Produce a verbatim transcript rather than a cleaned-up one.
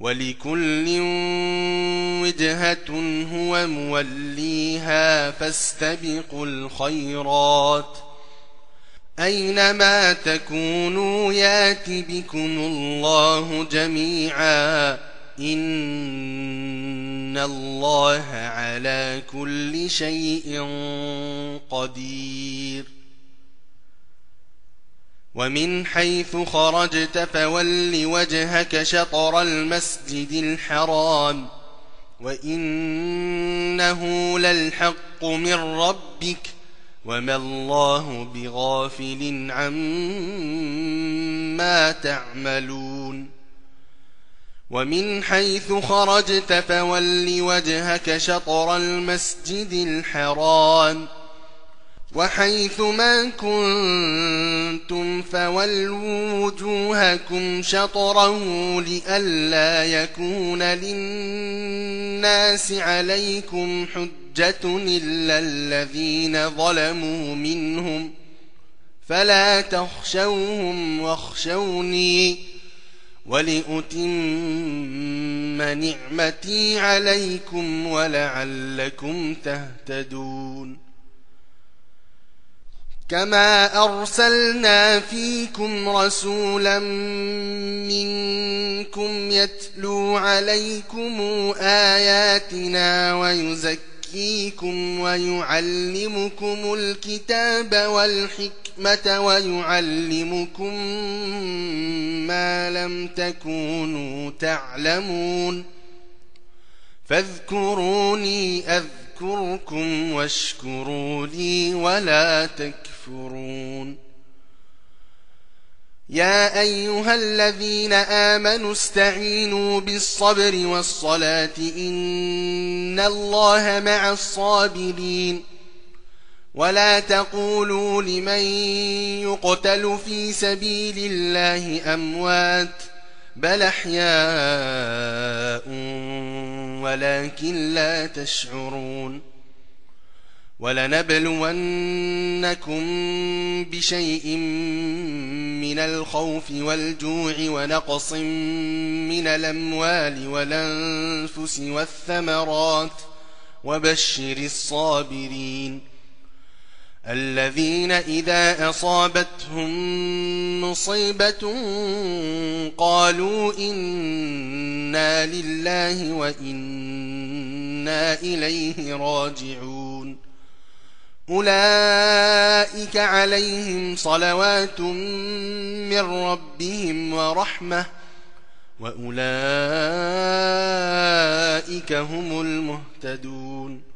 ولكل وجهة هو موليها فاستبقوا الخيرات أينما تكونوا يات بكم الله جميعا إن الله على كل شيء قدير ومن حيث خرجت فول وجهك شطر المسجد الحرام وإنه للحق من ربك وما الله بغافل عما تعملون ومن حيث خرجت فول وجهك شطر المسجد الحرام وحيث ما كنتم فولوا وجوهكم شطره لئلا يكون للناس عليكم حجة إلا الذين ظلموا منهم فلا تخشوهم واخشوني ولأتم نعمتي عليكم ولعلكم تهتدون كما أرسلنا فيكم رسولا منكم يتلو عليكم آياتنا ويزكيكم ويعلمكم الكتاب والحكمة ويعلمكم ما لم تكونوا تعلمون فاذكروني أذكركم واشكروا لي ولا تكفرون يا أيها الذين آمنوا استعينوا بالصبر والصلاة إن الله مع الصابرين ولا تقولوا لمن يقتل في سبيل الله أموات بل أحياء ولكن لا تشعرون ولنبلونكم بشيء من الخوف والجوع ونقص من الأموال والأنفس والثمرات وبشر الصابرين الذين إذا أصابتهم مصيبة قالوا إنا لله وإنا إليه راجعون أولئك عليهم صلوات من ربهم ورحمة وأولئك هم المهتدون